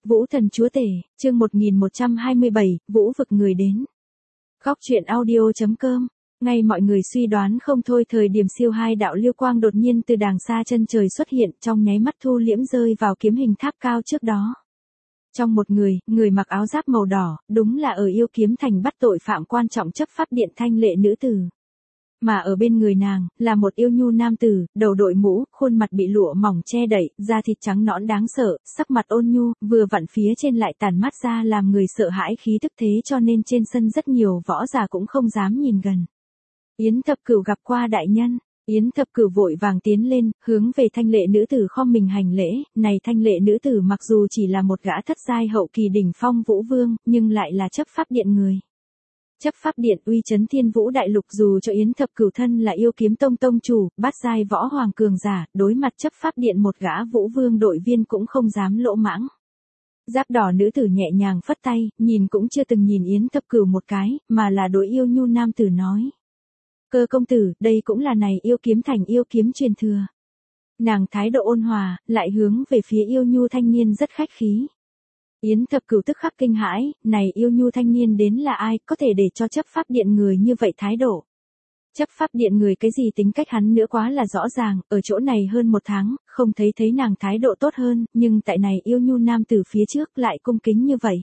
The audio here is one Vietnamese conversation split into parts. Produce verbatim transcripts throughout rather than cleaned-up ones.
Vũ thần chúa tể, chương một nghìn một trăm hai mươi bảy, Vũ vực người đến. Góc truyện audio.com. Ngay mọi người suy đoán không thôi, thời điểm siêu hai đạo lưu quang đột nhiên từ đàng xa chân trời xuất hiện, trong nháy mắt thu liễm rơi vào kiếm hình tháp cao trước đó. Trong một người, người mặc áo giáp màu đỏ, đúng là ở Yêu Kiếm Thành bắt tội phạm quan trọng chấp pháp điện Thanh Lệ nữ tử. Mà ở bên người nàng, là một yêu nhu nam tử, đầu đội mũ, khuôn mặt bị lụa mỏng che đậy, da thịt trắng nõn đáng sợ, sắc mặt ôn nhu, vừa vặn phía trên lại tản mát ra làm người sợ hãi khí tức, thế cho nên trên sân rất nhiều võ giả cũng không dám nhìn gần. Yến Thập Cửu gặp qua đại nhân. Yến Thập Cửu vội vàng tiến lên, hướng về Thanh Lệ nữ tử khom mình hành lễ. Này Thanh Lệ nữ tử mặc dù chỉ là một gã thất giai hậu kỳ đỉnh phong vũ vương, nhưng lại là chấp pháp điện người. Chấp pháp điện uy chấn thiên vũ đại lục, dù cho Yến Thập Cửu thân là Yêu Kiếm Tông tông chủ, bát giai võ hoàng cường giả, đối mặt chấp pháp điện một gã vũ vương đội viên cũng không dám lỗ mãng. Giáp đỏ nữ tử nhẹ nhàng phất tay, nhìn cũng chưa từng nhìn Yến Thập Cửu một cái, mà là đối yêu nhu nam tử nói. Cơ công tử, đây cũng là này Yêu Kiếm Thành yêu kiếm truyền thừa. Nàng thái độ ôn hòa, lại hướng về phía yêu nhu thanh niên rất khách khí. Yến Thập Cửu tức khắc kinh hãi, này yêu nhu thanh niên đến là ai, có thể để cho chấp pháp điện người như vậy thái độ. Chấp pháp điện người cái gì tính cách hắn nữa quá là rõ ràng, ở chỗ này hơn một tháng, không thấy thấy nàng thái độ tốt hơn, nhưng tại này yêu nhu nam tử phía trước lại cung kính như vậy.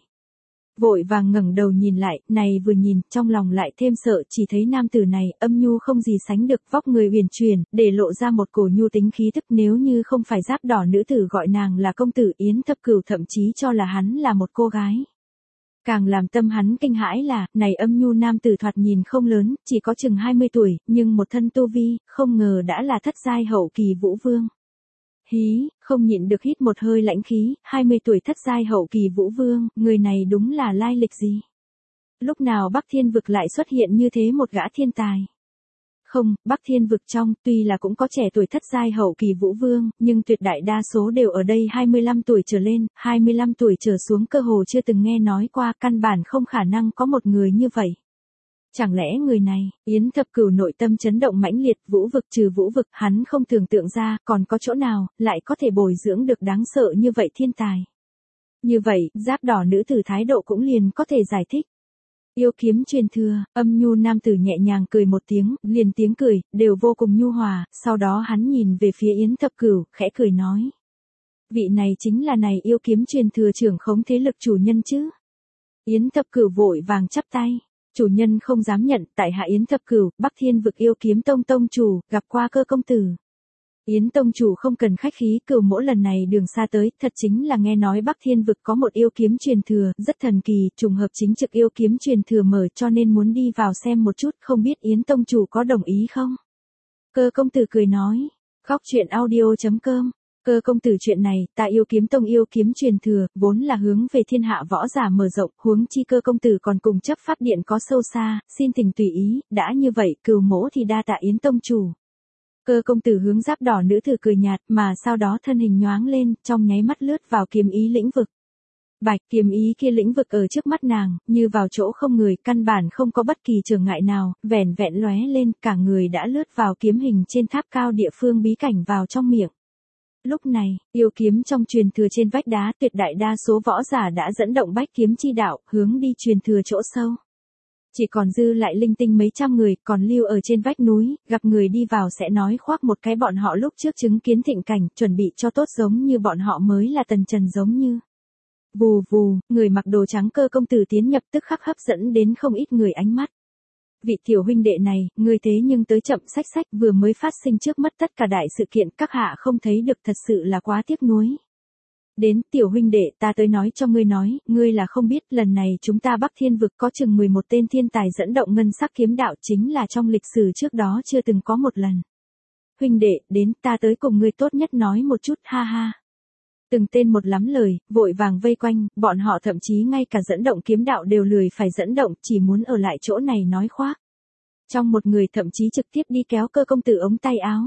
Vội vàng ngẩng đầu nhìn lại, này vừa nhìn, trong lòng lại thêm sợ, chỉ thấy nam tử này, âm nhu không gì sánh được, vóc người uyển chuyển, để lộ ra một cổ nhu tính khí tức, nếu như không phải giáp đỏ nữ tử gọi nàng là công tử, Yến Thập Cửu thậm chí cho là hắn là một cô gái. Càng làm tâm hắn kinh hãi là, này âm nhu nam tử thoạt nhìn không lớn, chỉ có chừng hai mươi tuổi, nhưng một thân tu vi, không ngờ đã là thất giai hậu kỳ vũ vương. Hí, không nhịn được hít một hơi lãnh khí, hai mươi tuổi thất giai hậu kỳ vũ vương, người này đúng là lai lịch gì? Lúc nào Bắc Thiên vực lại xuất hiện như thế một gã thiên tài? Không, Bắc Thiên vực trong, tuy là cũng có trẻ tuổi thất giai hậu kỳ vũ vương, nhưng tuyệt đại đa số đều ở đây hai mươi lăm tuổi trở lên, hai mươi lăm tuổi trở xuống cơ hồ chưa từng nghe nói qua, căn bản không khả năng có một người như vậy. Chẳng lẽ người này, Yến Thập Cửu nội tâm chấn động mãnh liệt, vũ vực trừ vũ vực, hắn không tưởng tượng ra, còn có chỗ nào, lại có thể bồi dưỡng được đáng sợ như vậy thiên tài. Như vậy, giáp đỏ nữ tử thái độ cũng liền có thể giải thích. Yêu kiếm truyền thừa, âm nhu nam tử nhẹ nhàng cười một tiếng, liền tiếng cười, đều vô cùng nhu hòa, sau đó hắn nhìn về phía Yến Thập Cửu, khẽ cười nói. Vị này chính là này yêu kiếm truyền thừa trưởng khống thế lực chủ nhân chứ. Yến Thập Cửu vội vàng chắp tay. Chủ nhân không dám nhận, tại hạ Yến Thập Cửu, Bắc Thiên vực Yêu Kiếm Tông tông chủ, gặp qua Cơ công tử. Yến tông chủ không cần khách khí, Cửu mỗi lần này đường xa tới, thật chính là nghe nói Bắc Thiên vực có một yêu kiếm truyền thừa, rất thần kỳ, trùng hợp chính trực yêu kiếm truyền thừa mở, cho nên muốn đi vào xem một chút, không biết Yến tông chủ có đồng ý không? Cơ công tử cười nói, góc truyện audio.com. Cơ công tử, chuyện này, ta Yêu Kiếm Tông yêu kiếm truyền thừa, vốn là hướng về thiên hạ võ giả mở rộng, huống chi Cơ công tử còn cùng chấp pháp điện có sâu xa, xin thỉnh tùy ý, đã như vậy, Cửu mỗ thì đa tạ Yến tông chủ. Cơ công tử hướng giáp đỏ nữ tử cười nhạt, mà sau đó thân hình nhoáng lên, trong nháy mắt lướt vào kiếm ý lĩnh vực. Bạch, kiếm ý kia lĩnh vực ở trước mắt nàng, như vào chỗ không người, căn bản không có bất kỳ trở ngại nào, vẻn vẹn lóe lên, cả người đã lướt vào kiếm hình trên tháp cao địa phương bí cảnh vào trong miệng. Lúc này, yêu kiếm trong truyền thừa trên vách đá, tuyệt đại đa số võ giả đã dẫn động bách kiếm chi đạo, hướng đi truyền thừa chỗ sâu. Chỉ còn dư lại linh tinh mấy trăm người, còn lưu ở trên vách núi, gặp người đi vào sẽ nói khoác một cái bọn họ lúc trước chứng kiến thịnh cảnh, chuẩn bị cho tốt giống như bọn họ mới là tần trần giống như. Vù vù, người mặc đồ trắng Cơ công tử tiến nhập tức khắc hấp dẫn đến không ít người ánh mắt. Vị tiểu huynh đệ này, ngươi thế nhưng tới chậm, sách sách, vừa mới phát sinh trước mắt tất cả đại sự kiện, các hạ không thấy được, thật sự là quá tiếc nuối. Đến, tiểu huynh đệ, ta tới nói cho ngươi nói, ngươi là không biết, lần này chúng ta Bắc Thiên vực có chừng mười một tên thiên tài dẫn động ngân sắc kiếm đạo, chính là trong lịch sử trước đó chưa từng có một lần. Huynh đệ, đến, ta tới cùng ngươi tốt nhất nói một chút, ha ha. Từng tên một lắm lời, vội vàng vây quanh, bọn họ thậm chí ngay cả dẫn động kiếm đạo đều lười phải dẫn động, chỉ muốn ở lại chỗ này nói khoác. Trong một người thậm chí trực tiếp đi kéo Cơ công tử ống tay áo.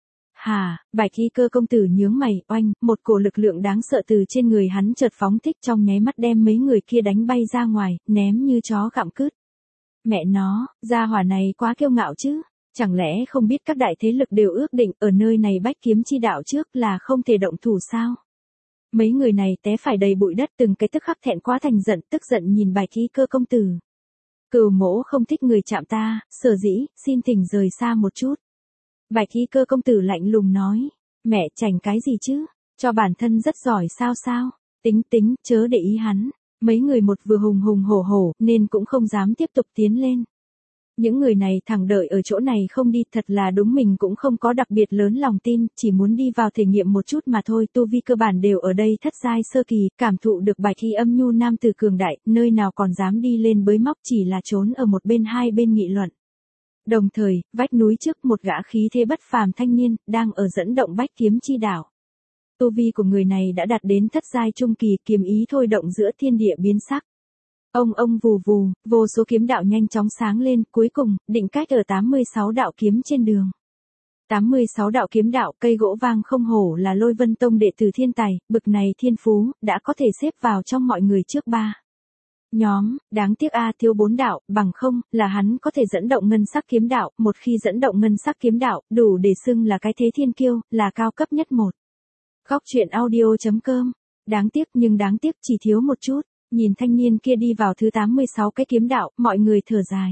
Hà, Bạch Y Cơ công tử nhướng mày, oanh, một cổ lực lượng đáng sợ từ trên người hắn chợt phóng thích, trong nháy mắt đem mấy người kia đánh bay ra ngoài, ném như chó gặm cứt. Mẹ nó, gia hỏa này quá kiêu ngạo chứ. Chẳng lẽ không biết các đại thế lực đều ước định ở nơi này bách kiếm chi đạo trước là không thể động thủ sao? Mấy người này té phải đầy bụi đất, từng cái tức khắc thẹn quá thành giận, tức giận nhìn Bạch Khí Cơ công tử. Cửu mỗ không thích người chạm ta, sở dĩ, xin thỉnh rời xa một chút. Bạch Khí Cơ công tử lạnh lùng nói, mẹ chảnh cái gì chứ, cho bản thân rất giỏi sao sao, tính tính, chớ để ý hắn. Mấy người một vừa hùng hùng hổ hổ, nên cũng không dám tiếp tục tiến lên. Những người này thẳng đợi ở chỗ này không đi, thật là đúng, mình cũng không có đặc biệt lớn lòng tin, chỉ muốn đi vào thể nghiệm một chút mà thôi, tu vi cơ bản đều ở đây thất giai sơ kỳ, cảm thụ được Bạch Khí âm nhu nam tử cường đại, nơi nào còn dám đi lên bới móc, chỉ là trốn ở một bên hai bên nghị luận. Đồng thời, vách núi trước một gã khí thế bất phàm thanh niên, đang ở dẫn động bách kiếm chi đảo. Tu vi của người này đã đạt đến thất giai trung kỳ, kiếm ý thôi động giữa thiên địa biến sắc. Ông ông vù vù, vô số kiếm đạo nhanh chóng sáng lên, cuối cùng, định cách ở tám mươi sáu đạo kiếm trên đường. tám mươi sáu đạo kiếm đạo, cây gỗ vang không hổ là Lôi Vân Tông đệ tử thiên tài, bực này thiên phú, đã có thể xếp vào trong mọi người trước ba. Nhóm, đáng tiếc a thiếu bốn đạo, bằng không, là hắn có thể dẫn động ngân sắc kiếm đạo, một khi dẫn động ngân sắc kiếm đạo, đủ để xưng là cái thế thiên kiêu, là cao cấp nhất một. Góc truyện audio chấm com. Đáng tiếc nhưng đáng tiếc chỉ thiếu một chút. Nhìn thanh niên kia đi vào thứ tám mươi sáu cái kiếm đạo, mọi người thở dài.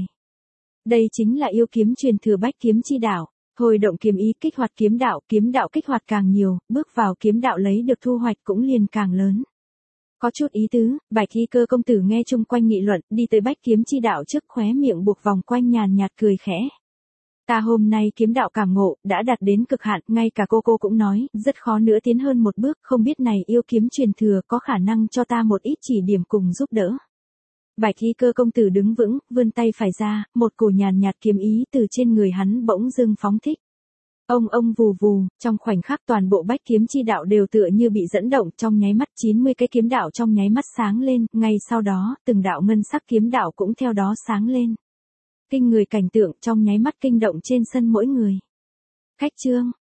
Đây chính là yêu kiếm truyền thừa bách kiếm chi đạo. Hồi động kiếm ý kích hoạt kiếm đạo, kiếm đạo kích hoạt càng nhiều, bước vào kiếm đạo lấy được thu hoạch cũng liền càng lớn. Có chút ý tứ, Bạch Khí Cơ công tử nghe chung quanh nghị luận, đi tới bách kiếm chi đạo trước, khóe miệng buộc vòng quanh nhàn nhạt cười khẽ. Ta hôm nay kiếm đạo cảm ngộ, đã đạt đến cực hạn, ngay cả cô cô cũng nói, rất khó nữa tiến hơn một bước, không biết này yêu kiếm truyền thừa có khả năng cho ta một ít chỉ điểm cùng giúp đỡ. Bạch Khí Cơ công tử đứng vững, vươn tay phải ra, một cổ nhàn nhạt kiếm ý từ trên người hắn bỗng dưng phóng thích. Ông ông vù vù, trong khoảnh khắc toàn bộ bách kiếm chi đạo đều tựa như bị dẫn động, trong nháy mắt chín mươi cái kiếm đạo trong nháy mắt sáng lên, ngay sau đó, từng đạo ngân sắc kiếm đạo cũng theo đó sáng lên. Kinh người cảnh tượng trong nháy mắt kinh động trên sân mỗi người. Khách trương,